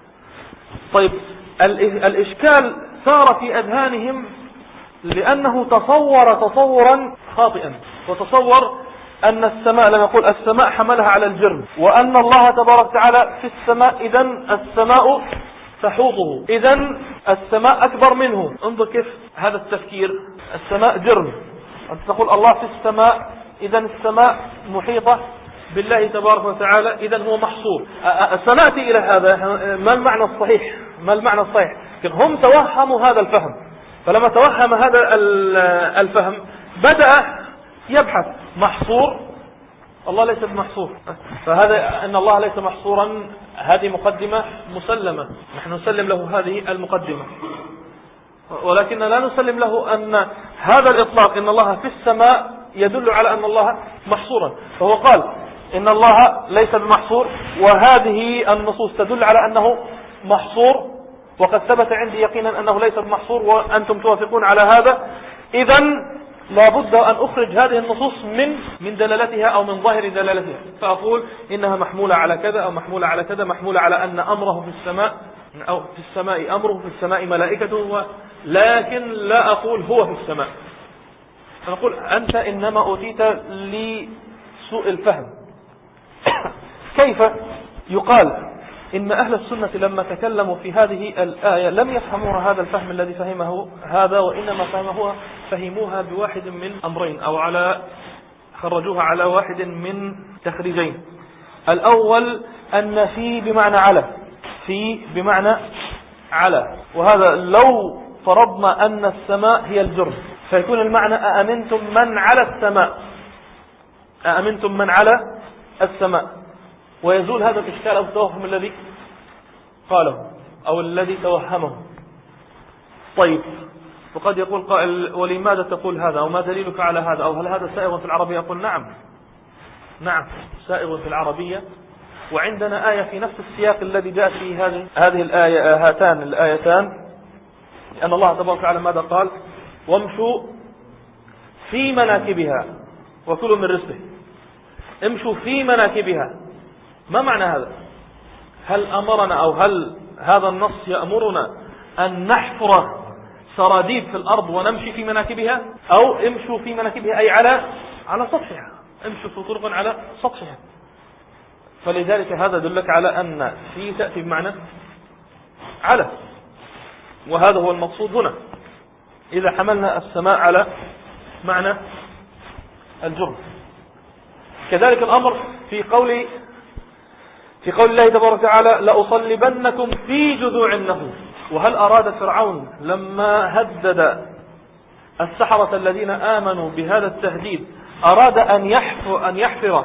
طيب الإشكال صار في أذهانهم لأنه تصور تصورا خاطئا، وتصور أن السماء، لما يقول السماء حملها على الجرم، وأن الله تبارك وتعالى في السماء، إذن السماء تحوطه، إذن السماء أكبر منه. انظر كيف هذا التفكير، السماء جرم، أنت تقول الله في السماء، إذن السماء محيطة بالله تبارك وتعالى، إذن هو محصور. سنأتي إلى هذا، ما المعنى الصحيح، ما المعنى الصحيح. هم توهموا هذا الفهم، فلما توهم هذا الفهم بدأ يبحث. محصور، الله ليس بمحصور، فهذا أن الله ليس محصورا هذه مقدمة مسلمة، نحن نسلم له هذه المقدمة، ولكن لا نسلم له أن هذا الإطلاق إن الله في السماء يدل على أن الله محصورا. فهو قال إن الله ليس بمحصور، وهذه النصوص تدل على أنه محصور، وقد ثبت عندي يقينا أنه ليس بمحصور، وأنتم توافقون على هذا. إذن لابد أن أخرج هذه النصوص من من دلالتها أو من ظاهر دلالتها، فأقول إنها محمولة على كذا أو محمولة على كذا، محمولة على أن أمره في السماء، أو في السماء أمره، في السماء ملائكته، لكن لا أقول هو في السماء. فنقول أنت إنما أوتيت لسوء الفهم. كيف يقال إن أهل السنة لما تكلموا في هذه الآية لم يفهموا هذا الفهم الذي فهمه هذا، وإنما فهموها فهموها بواحد من أمرين، أو على خرجوها على واحد من تخريجين. الأول أن في بمعنى على، في بمعنى على، وهذا لو فرضنا أن السماء هي الجرم فيكون المعنى أأمنتم من على السماء، أأمنتم من على السماء، ويزول هذا الإشكال أو التوهم الذي قاله أو الذي توهمه. طيب، وقد يقول قائل ولماذا تقول هذا، أو ما دليلك على هذا، أو هل هذا سائغ في العربية؟ أقول نعم، نعم سائغ في العربية، وعندنا آية في نفس السياق الذي جاء فيه هذه هذه الآية، هاتان الآيتان، لأن الله تبارك وتعالى ماذا قال؟ وامشوا في مناكبها وكلوا من رزقه. امشوا في مناكبها، ما معنى هذا؟ هل أمرنا أو هل هذا النص يأمرنا أن نحفر سراديب في الأرض ونمشي في مناكبها، أو امشوا في مناكبها أي على على سطحها، امشوا في طرق على سطحها؟ فلذلك هذا دلك على أن في تأتي بمعنى على، وهذا هو المقصود هنا. إذا حملنا السماء على معنى الجرم. كذلك الأمر في قول في قول الله تبارك وتعالى لأصلبنكم في جذوع النخل. وهل أراد فرعون لما هدد السحرة الذين آمنوا بهذا التهديد أراد أن يحفر, أن يحفر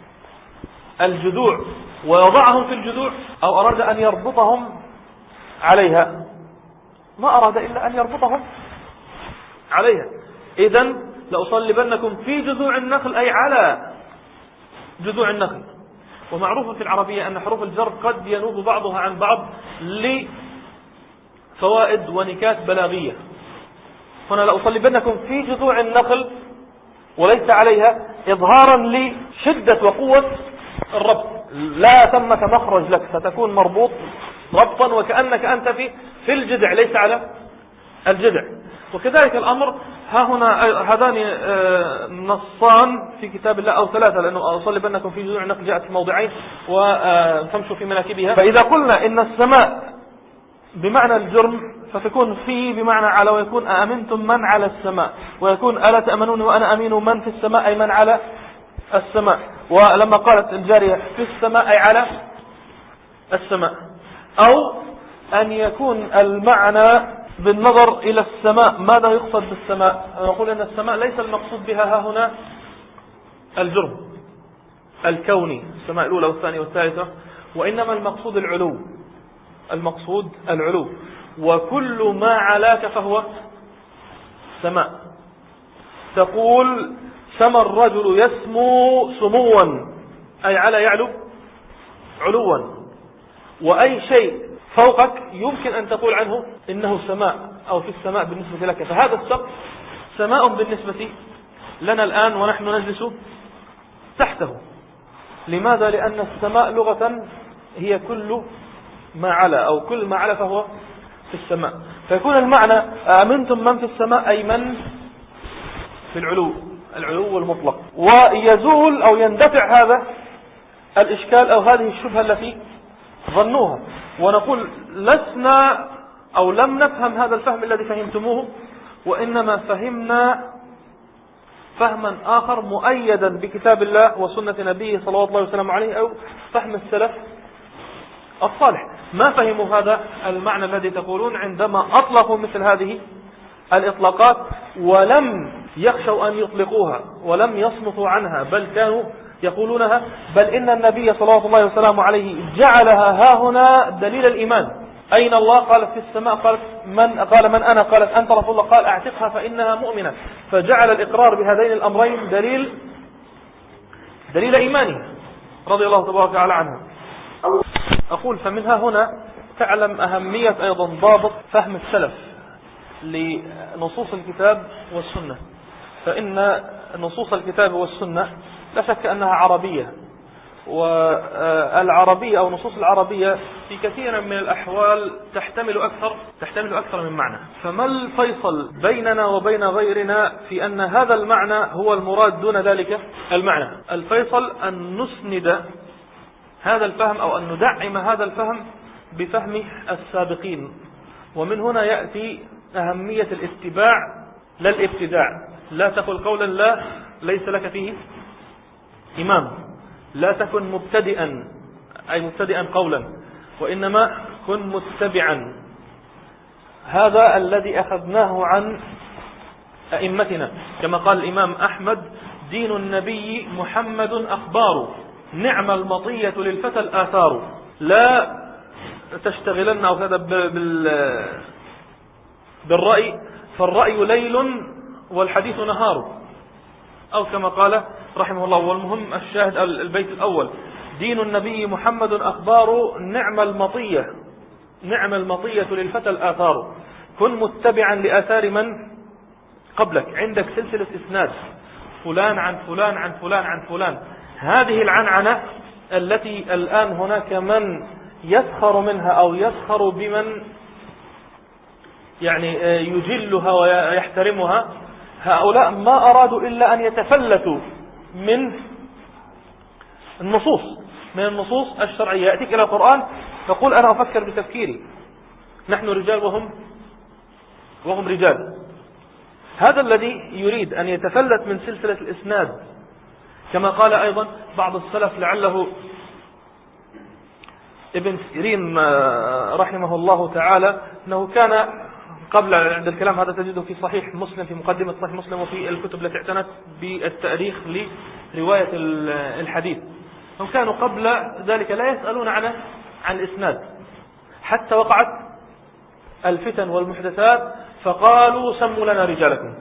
الجذوع ويضعهم في الجذوع، أو أراد أن يربطهم عليها؟ ما أراد إلا أن يربطهم عليها. إذن لأصلبنكم في جذوع النخل أي على جذوع النخل. ومعروف في العربية أن حروف الجر قد ينوب بعضها عن بعض لفوائد ونكات بلاغية. هنا لأصلبنكم في جذوع النخل وليس عليها، إظهارا لشدة وقوة الربط، لا ثمة مخرج لك، ستكون مربوط ربطا وكأنك أنت في في الجذع ليس على الجذع. وكذلك الأمر ها هنا هذان نصان في كتاب الله أو ثلاثة، لأنه أصلبنكم في جذوع النخل جاءت في موضعين وتمشوا في مناكبها. فإذا قلنا إن السماء بمعنى الجرم فتكون في بمعنى على، ويكون أأمنتم من على السماء، ويكون ألا تأمنون وأنا أمين من في السماء أي من على السماء. ولما قالت الجارية في السماء أي على السماء. أو أن يكون المعنى بالنظر إلى السماء، ماذا يقصد بالسماء؟ نقول أن السماء ليس المقصود بها ها هنا الجرم الكوني، السماء الأولى والثانية والثالثة، وإنما المقصود العلو، المقصود العلو، وكل ما علاك فهو سماء. تقول سمى الرجل يسمو سموا أي على يعلو علوا، وأي شيء فوقك يمكن أن تقول عنه إنه سماء أو في السماء بالنسبة لك. فهذا السقف سماء بالنسبة لنا الآن ونحن نجلس تحته. لماذا؟ لأن السماء لغة هي كل ما علا، أو كل ما علا فهو في السماء. فيكون المعنى أأمنتم من في السماء أي من في العلو، العلو المطلق. ويزول أو يندفع هذا الإشكال أو هذه الشبهة التي ظنوها، ونقول لسنا أو لم نفهم هذا الفهم الذي فهمتموه، وإنما فهمنا فهما آخر مؤيدا بكتاب الله وسنة نبيه صلى الله عليه وسلم عليه، أو فهم السلف الصالح. ما فهموا هذا المعنى الذي تقولون عندما أطلقوا مثل هذه الإطلاقات، ولم يخشوا أن يطلقوها ولم يصمتوا عنها، بل كانوا يقولونها، بل إن النبي صلى الله عليه وسلم عليه جعلها ها هنا دليل الإيمان. أين الله؟ قالت في السماء. قالت من؟ قال من أنا؟ قالت أنت رسول الله. قال أعتقها فإنها مؤمنة. فجعل الإقرار بهذين الأمرين دليل دليل إيمانه رضي الله تبارك وتعالى عنها. أقول فمنها هنا تعلم أهمية أيضا ضابط فهم السلف لنصوص الكتاب والسنة. فإن نصوص الكتاب والسنة لا شك أنها عربية، والعربية أو نصوص العربية في كثير من الأحوال تحتمل أكثر تحتمل أكثر من معنى. فما الفيصل بيننا وبين غيرنا في أن هذا المعنى هو المراد دون ذلك المعنى؟ الفيصل أن نسند هذا الفهم أو أن ندعم هذا الفهم بفهم السابقين. ومن هنا يأتي أهمية الاتباع لا الابتداع. لا تقل قولا لا ليس لك فيه إمام، لا تكن مبتدئا أي مبتدئا قولا، وإنما كن متبعا. هذا الذي أخذناه عن أئمتنا، كما قال الإمام أحمد: دين النبي محمد أخبار، نعم المطية للفتى الآثار. لا تشتغلن أو كذا بالرأي، فالرأي ليل والحديث نهار، أو كما قال رحمه الله. والمهم الشاهد البيت الأول: دين النبي محمد أخبار، نعم المطية نعم المطية للفتى الآثار. كن متبعا لآثار من قبلك. عندك سلسلة إسناد فلان عن فلان عن فلان عن فلان. هذه العنعنة التي الآن هناك من يسخر منها أو يسخر بمن يعني يجلها ويحترمها، هؤلاء ما أرادوا إلا أن يتفلتوا من النصوص من النصوص الشرعية. يأتيك إلى القرآن فقول أنا أفكر بتفكيري، نحن رجال وهم وهم رجال. هذا الذي يريد أن يتفلت من سلسلة الإسناد، كما قال أيضا بعض السلف لعله ابن سيرين رحمه الله تعالى، أنه كان قبل عند الكلام هذا تجده في صحيح مسلم، في مقدمة صحيح مسلم وفي الكتب التي اعتنت بالتاريخ لرواية الحديث، هم كانوا قبل ذلك لا يسألون عنه عن الإسناد، حتى وقعت الفتن والمحدثات فقالوا سموا لنا رجالكم.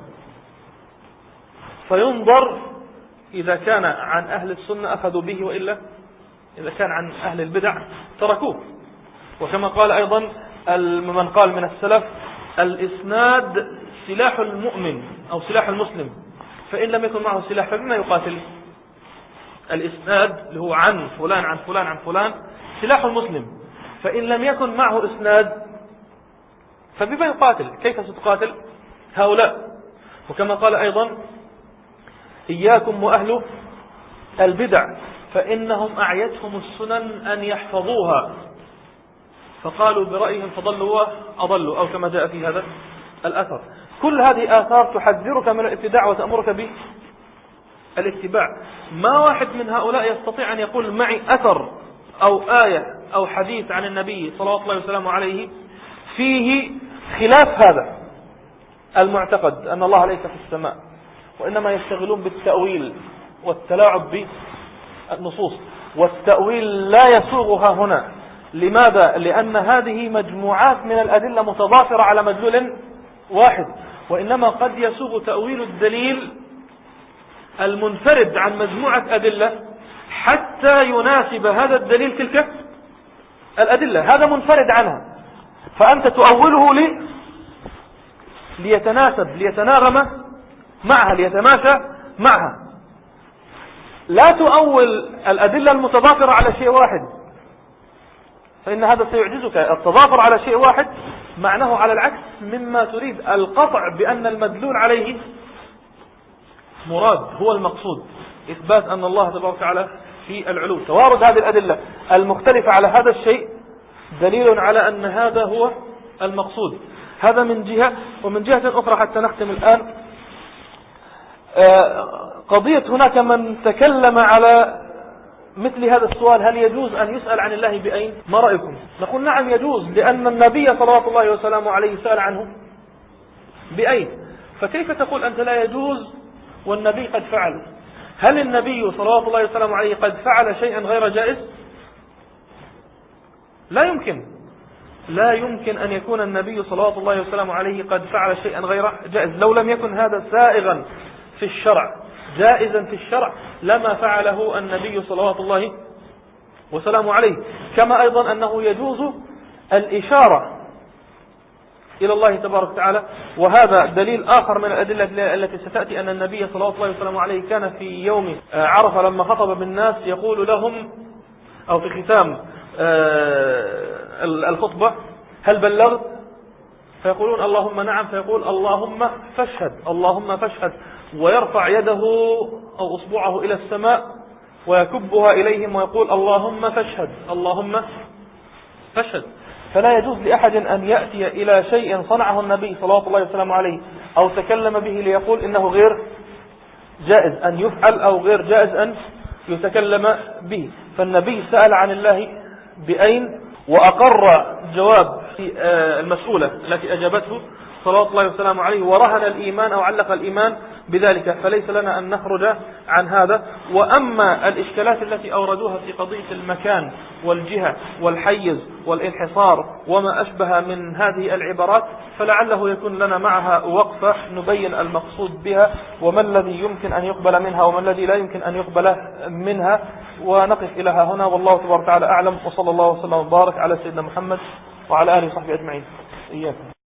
فينظر إذا كان عن أهل السنة أخذوا به، وإلا إذا كان عن أهل البدع تركوه. وكما قال أيضا من قال من السلف: الإسناد سلاح المؤمن أو سلاح المسلم، فإن لم يكن معه سلاح فبما يقاتل؟ الإسناد اللي هو عن فلان عن فلان عن فلان سلاح المسلم، فإن لم يكن معه إسناد فبما يقاتل؟ كيف ستقاتل هؤلاء؟ وكما قال أيضا: إياكم وأهل البدع فإنهم أعيتهم السنن أن يحفظوها، فقالوا برأيهم فضلوا وأضلوا، أو كما جاء في هذا الأثر. كل هذه آثار تحذرك من الابتداع وتأمرك بالاتباع. ما واحد من هؤلاء يستطيع أن يقول معي أثر أو آية أو حديث عن النبي صلى الله عليه وسلم عليه فيه خلاف هذا المعتقد أن الله ليس في السماء، وإنما يشتغلون بالتأويل والتلاعب بالنصوص، والتأويل لا يسوغها هنا. لماذا؟ لأن هذه مجموعات من الأدلة متضافرة على مدلول واحد، وإنما قد يسوغ تأويل الدليل المنفرد عن مجموعة أدلة حتى يناسب هذا الدليل تلك الأدلة. هذا منفرد عنها، فأنت تؤوله لي ليتناسب ليتناغم معها ليتماشى معها. لا تؤول الأدلة المتضافرة على شيء واحد، فإن هذا سيعجزك. التضافر على شيء واحد معناه على العكس مما تريد، القطع بأن المدلول عليه مراد هو المقصود، إثبات أن الله تبارك وتعالى في العلو. توارد هذه الأدلة المختلفة على هذا الشيء دليل على أن هذا هو المقصود. هذا من جهة. ومن جهة أخرى حتى نختم الآن، قضية هناك من تكلم على مثل هذا السؤال: هل يجوز أن يسأل عن الله بأين؟ ما رأيكم؟ نقول نعم يجوز، لأن النبي صلوات الله وسلامه عليه سأل عنه بأين. فكيف تقول أنت لا يجوز والنبي قد فعل؟ هل النبي صلوات الله وسلامه عليه قد فعل شيئا غير جائز؟ لا يمكن لا يمكن أن يكون النبي صلوات الله وسلامه عليه قد فعل شيئا غير جائز. لو لم يكن هذا سائغا في الشرع جائزا في الشرع لما فعله النبي صلوات الله وسلامه عليه. كما أيضا أنه يجوز الإشارة إلى الله تبارك وتعالى، وهذا دليل آخر من الأدلة التي ستأتي، أن النبي صلوات الله وسلامه عليه كان في يوم عرفة لما خطب بالناس يقول لهم، أو في ختام الخطبة: هل بلغت؟ فيقولون اللهم نعم، فيقول اللهم فاشهد اللهم فاشهد، ويرفع يده أو أصبعه إلى السماء ويكبها إليهم ويقول اللهم فاشهد اللهم فاشهد. فلا يجوز لأحد أن يأتي إلى شيء صنعه النبي صلى الله عليه وسلم عليه أو تكلم به ليقول إنه غير جائز أن يفعل أو غير جائز أن يتكلم به. فالنبي سأل عن الله بأين، وأقر جواب المسؤولة التي أجابته صلى الله عليه وسلم عليه، ورهن الإيمان أو علق الإيمان بذلك، فليس لنا أن نخرج عن هذا. وأما الإشكالات التي أوردوها في قضية المكان والجهة والحيز والانحصار وما أشبه من هذه العبارات، فلعله يكون لنا معها وقفة نبين المقصود بها وما الذي يمكن أن يقبل منها وما الذي لا يمكن أن يقبل منها، ونقف إلى هنا. والله تبارك وتعالى أعلم، وصلى الله وسلم وبارك على سيدنا محمد وعلى آله وصحبه أجمعين. إياكم.